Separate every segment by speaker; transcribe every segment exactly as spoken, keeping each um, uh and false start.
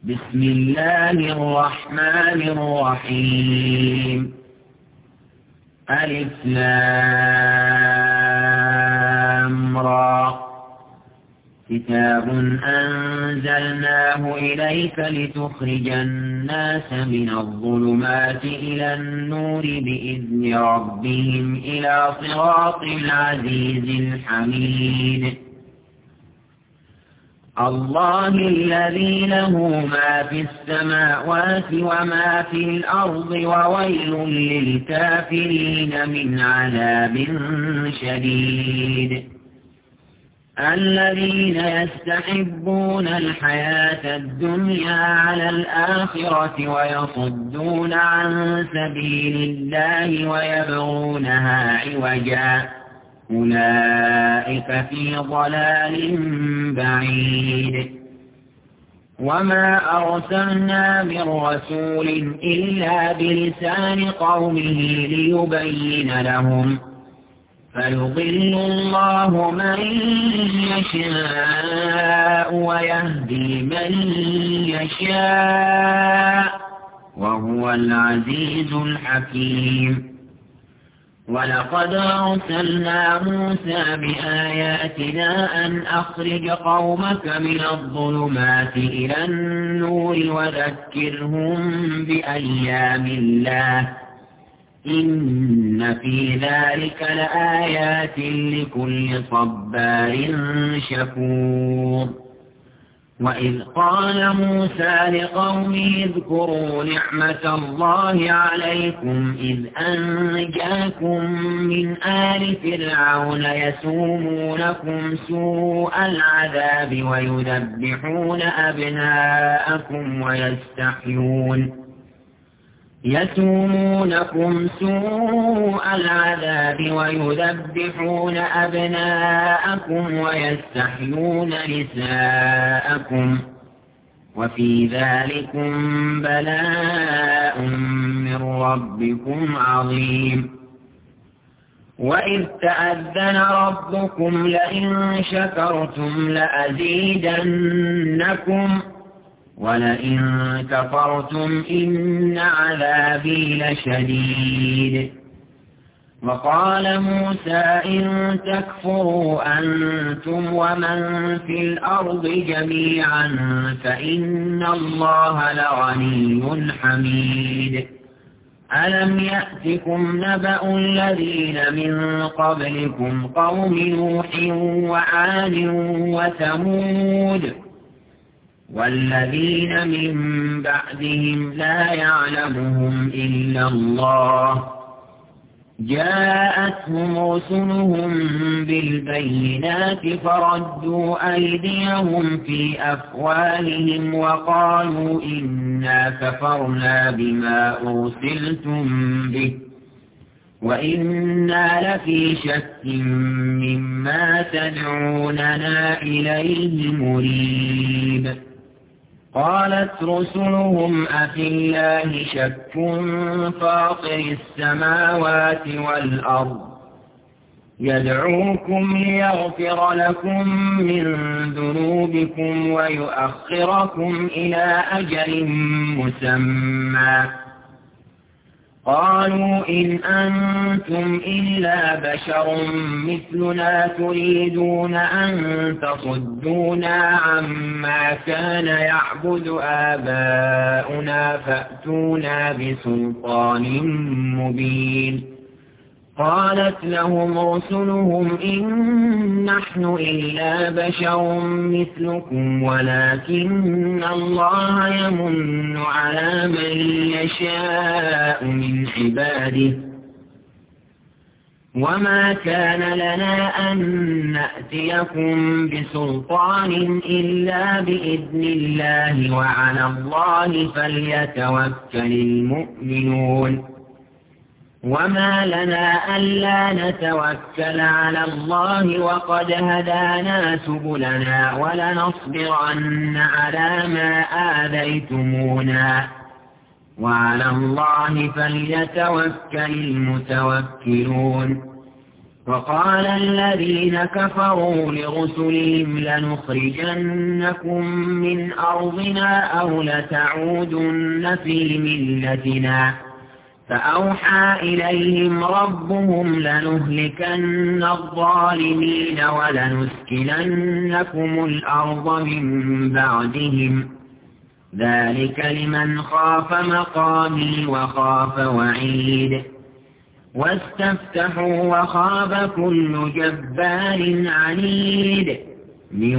Speaker 1: بسم الله الرحمن الرحيم. ألف لام را. كتاب أنزلناه إليك لتخرج الناس من الظلمات إلى النور بإذن ربهم إلى صراط العزيز الحميد. الله الذي له ما في السماوات وما في الأرض وويل للكافرين من عذاب شديد. الذين يستحبون الحياة الدنيا على الآخرة ويصدون عن سبيل الله ويبغونها عوجا أولئك في ضلال بعيد. وما أرسلنا من رسول إلا بلسان قومه ليبين لهم فيضل الله من يشاء ويهدي من يشاء وهو العزيز الحكيم. ولقد أرسلنا موسى بآياتنا أن أخرج قومك من الظلمات إلى النور وذكرهم بأيام الله إن في ذلك لآيات لكل صبار شكور. وإذ قال موسى لقومه اذكروا نعمة الله عليكم إذ أنجاكم من آل فرعون يسومونكم سوء العذاب ويذبحون أبناءكم ويستحيون يسومونكم سوء العذاب ويذبحون أبناءكم ويستحيون نساءكم وفي ذلكم بلاء من ربكم عظيم. وإذ تأذن ربكم لئن شكرتم لأزيدنكم ولئن كفرتم إن عذابي لشديد. وقال موسى إن تكفروا أنتم ومن في الأرض جميعا فإن الله لغني حميد. ألم يأتكم نبأ الذين من قبلكم قوم نوح وعاد وثمود والذين من بعدهم لا يعلمهم إلا الله جاءتهم رسلهم بالبينات فردوا أيديهم في أفواههم وقالوا إنا كفرنا بما أرسلتم به وإنا لفي شك مما تدعوننا إليه مريب. قالت رسلهم أفي الله شك فاطر السماوات والأرض يدعوكم ليغفر لكم من ذنوبكم ويؤخركم إلى أجل مسمى قالوا إن أنتم إلا بشر مثلنا تريدون أن تصدونا عما كان يعبد آباؤنا فأتونا بسلطان مبين. قالت لهم رسلهم إن نحن إلا بشر مثلكم ولكن الله يمن على من يشاء من عباده وما كان لنا أن نأتيكم بسلطان إلا بإذن الله وعلى الله فليتوكل المؤمنون. وما لنا ألا نتوكل على الله وقد هدانا سبلنا ولنصبرن على ما آذيتمونا وعلى الله فليتوكل المتوكلون. وقال الذين كفروا لرسلهم لنخرجنكم من أرضنا أو لتعودن في ملتنا فأوحى إليهم ربهم لنهلكن الظالمين ولنسكننكم الأرض من بعدهم ذلك لمن خاف مقامي وخاف وعيد واستفتحوا وخاب كل جبار عنيد من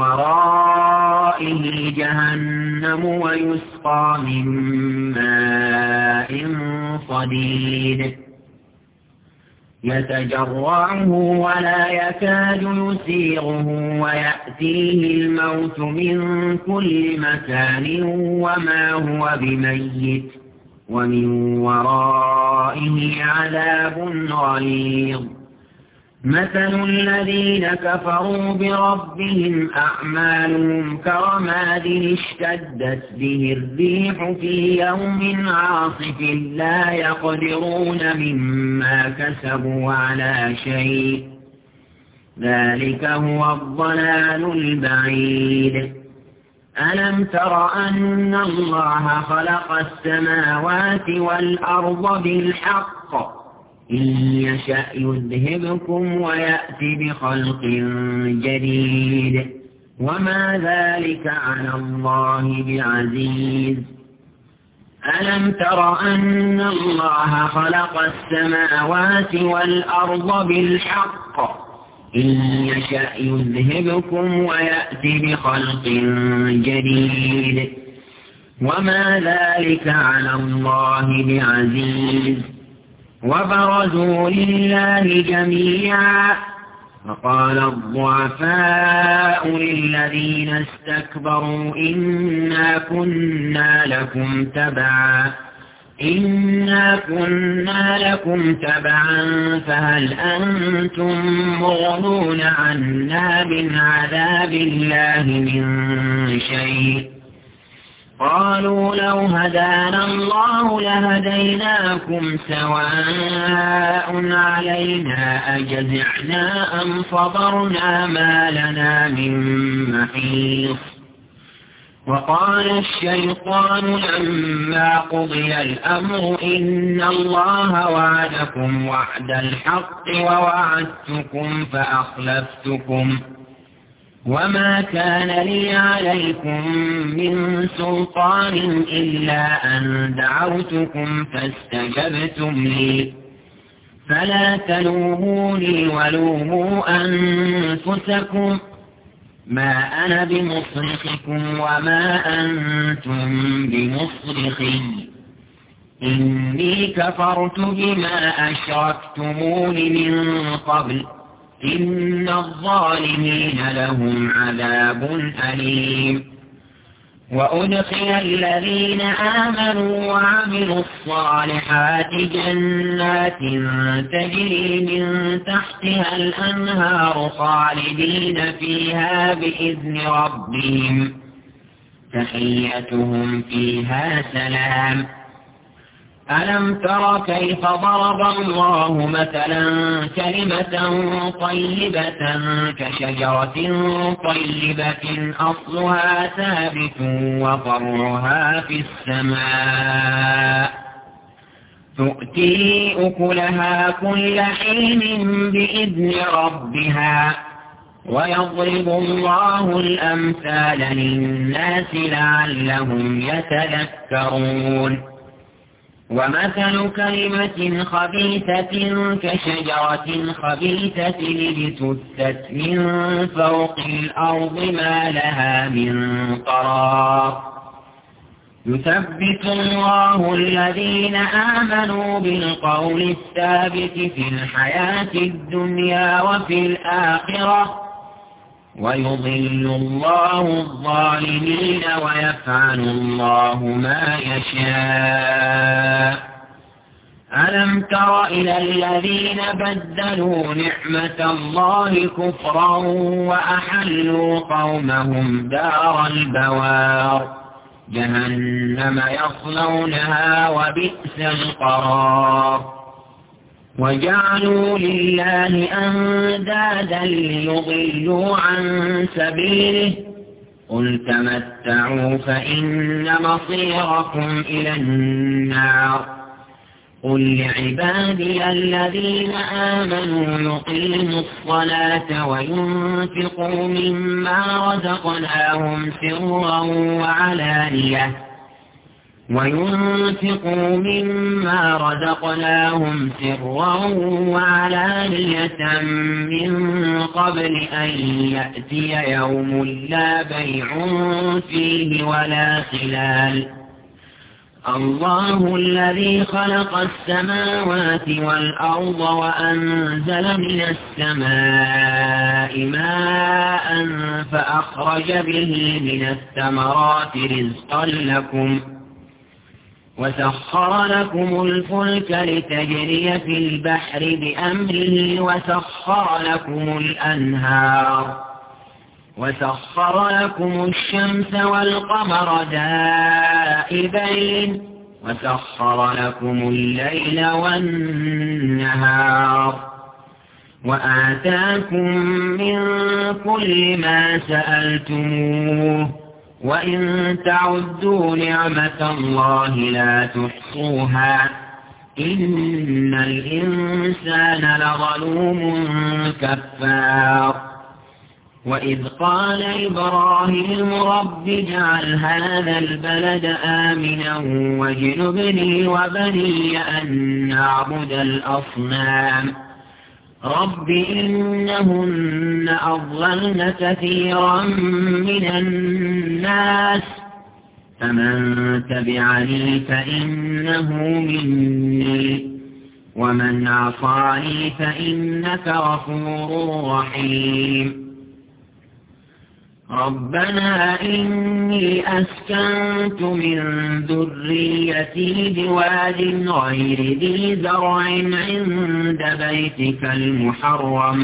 Speaker 1: ورائه جهنم ويسقى من ماء صديد يتجرعه ولا يكاد يسيغه ويأتيه الموت من كل مكان وما هو بميت ومن ورائه عذاب غليظ مثل الذين كفروا بربهم أعمالهم كرماد اشتدت به الريح في يوم عاصف لا يقدرون مما كسبوا على شيء ذلك هو الضلال البعيد ألم تر أن الله خلق السماوات والأرض بالحق إن يشأ يذهبكم ويأتي بخلق جديد وما ذلك على الله بعزيز ألم تر أن الله خلق السماوات والأرض بالحق إن يشأ يذهبكم ويأتي بخلق جديد وما ذلك على الله بعزيز وبرزوا لله جميعا فقال الضعفاء للذين استكبروا إنا كنا لكم تبعا إنا كنا لكم تبعا فهل أنتم مغنون عنا من عذاب الله من شيء قالوا لو هدانا الله لهديناكم سواء علينا أجزعنا أم صبرنا ما لنا من محيص وقال الشيطان لما قضي الأمر إن الله وعدكم وعد الحق ووعدتكم فأخلفتكم وما كان لي عليكم من سلطان إلا أن دعوتكم فاستجبتم لي فلا تلوموني ولوموا أنفسكم ما أنا بمصرخكم وما أنتم بمصرخي إني كفرت بما أشركتمون من قبل إن الظالمين لهم عذاب أليم وأدخل الذين آمنوا وعملوا الصالحات جنات تجري من تحتها الأنهار خالدين فيها بإذن ربهم تحيتهم فيها سلام ألم تر كيف ضرب الله مثلا كلمة طيبة كشجرة طيبة أصلها ثابت وفرعها في السماء تؤتي أكلها كل حين بإذن ربها ويضرب الله الأمثال للناس لعلهم يتذكرون ومثل كلمة خبيثة كشجرة خبيثة اجتثت من فوق الأرض ما لها من قرار يثبت الله الذين آمنوا بالقول الثابت في الحياة الدنيا وفي الآخرة ويضل الله الظالمين ويفعل الله ما يشاء ألم تر إلى الذين بدلوا نعمة الله كفرا وأحلوا قومهم دار البوار جهنم يصلونها وبئس القرار وجعلوا لله أندادا ليضلوا عن سبيله قل تمتعوا فإن مصيركم إلى النار قل لعبادي الذين آمنوا يقيموا الصلاة وينفقوا مما رزقناهم سرا وعلانية وينفقوا مما رزقناهم سرا وعلانية من قبل أن يأتي يوم لا بيع فيه ولا خلال الله الذي خلق السماوات والأرض وأنزل من السماء ماء فأخرج به من الثمرات رزقا لكم وسخر لكم الفلك لتجري في البحر بأمره وسخر لكم الأنهار وسخر لكم الشمس والقمر دائبين وسخر لكم الليل والنهار وآتاكم من كل ما سألتموه وإن تعدوا نعمة الله لا تحصوها إن الإنسان لظلوم كفار وإذ قال إبراهيم رب اجعل هذا البلد آمنا واجنبني وبني أن نعبد الأصنام رب إنهن أضللن كثيرا من الناس فمن تبعني فإنه مني ومن عصاني فإنك غفور رحيم ربنا إني أسكنت من ذريتي بواد غير ذي زرع عند بيتك المحرم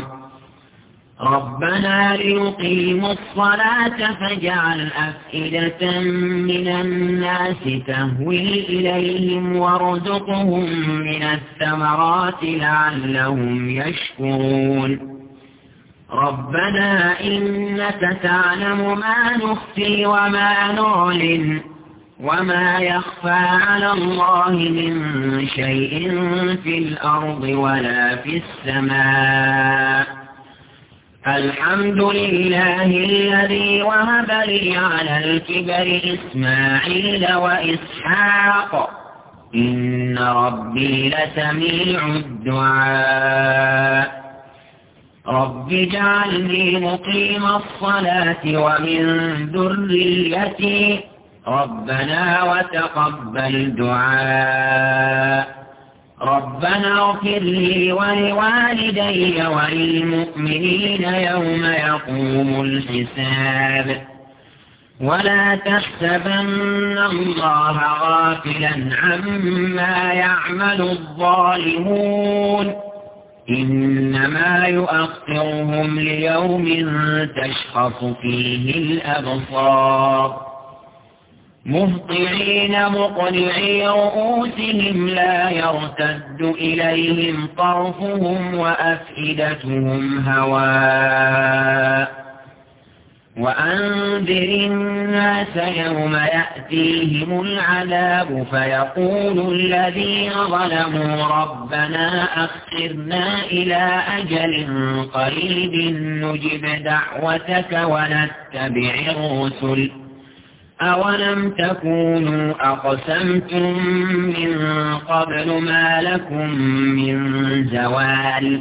Speaker 1: ربنا ليقيموا الصلاة فاجعل أفئدة من الناس تهوي إليهم وارزقهم من الثمرات لعلهم يشكرون ربنا إنك تعلم ما نخفي وما نعلن وما يخفى على الله من شيء في الأرض ولا في السماء الحمد لله الذي وهب لي على الكبر إسماعيل وإسحاق إن ربي لسميع الدعاء رب اجعلني مقيم الصلاة ومن ذريتي ربنا وتقبل دعاء ربنا اغفر لي ولوالدي وللمؤمنين يوم يقوم الحساب ولا تحسبن الله غافلا عما يعمل الظالمون إنما يؤخرهم ليوم تشخص فيه الأبصار مهطعين مقنعي رؤوسهم لا يرتد إليهم طرفهم وأفئدتهم هواء وأنذر الناس يوم يأتيهم العذاب فيقول الذين ظلموا ربنا أخرنا إلى أجل قريب نجب دعوتك ونتبع الرسل أولم تكونوا أقسمتم من قبل ما لكم من زوال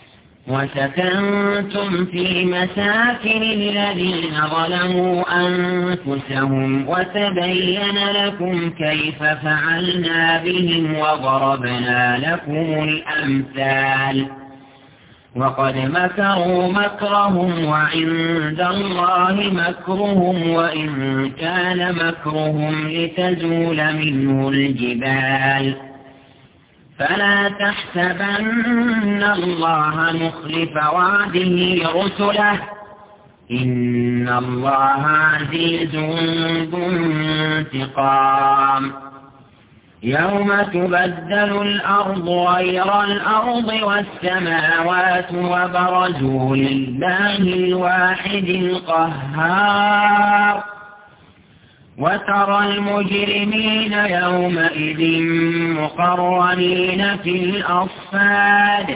Speaker 1: وسكنتم في مساكن الذين ظلموا أنفسهم وتبين لكم كيف فعلنا بهم وضربنا لكم الأمثال وقد مكروا مكرهم وعند الله مكرهم وإن كان مكرهم لتزول منه الجبال فلا تحسبن الله مخلف وعده رسله إن الله عزيز ذو انتقام يوم تبدل الأرض غير الأرض والسماوات وبرزوا لله الواحد القهار وترى المجرمين يومئذ مقرنين في الأصفاد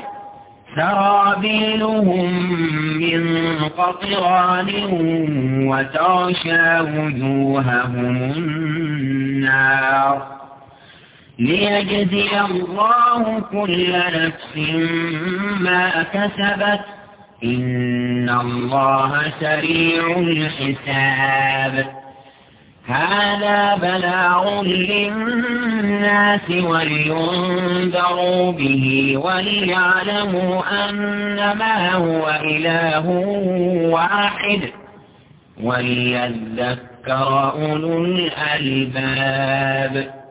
Speaker 1: سرابيلهم من قطران وتغشى وجوههم النار ليجزي الله كل نفس ما كسبت إن الله سريع الحساب هذا بلاغ للناس ولينذروا به وليعلموا أنما هو إله واحد وليذكر أولو الألباب.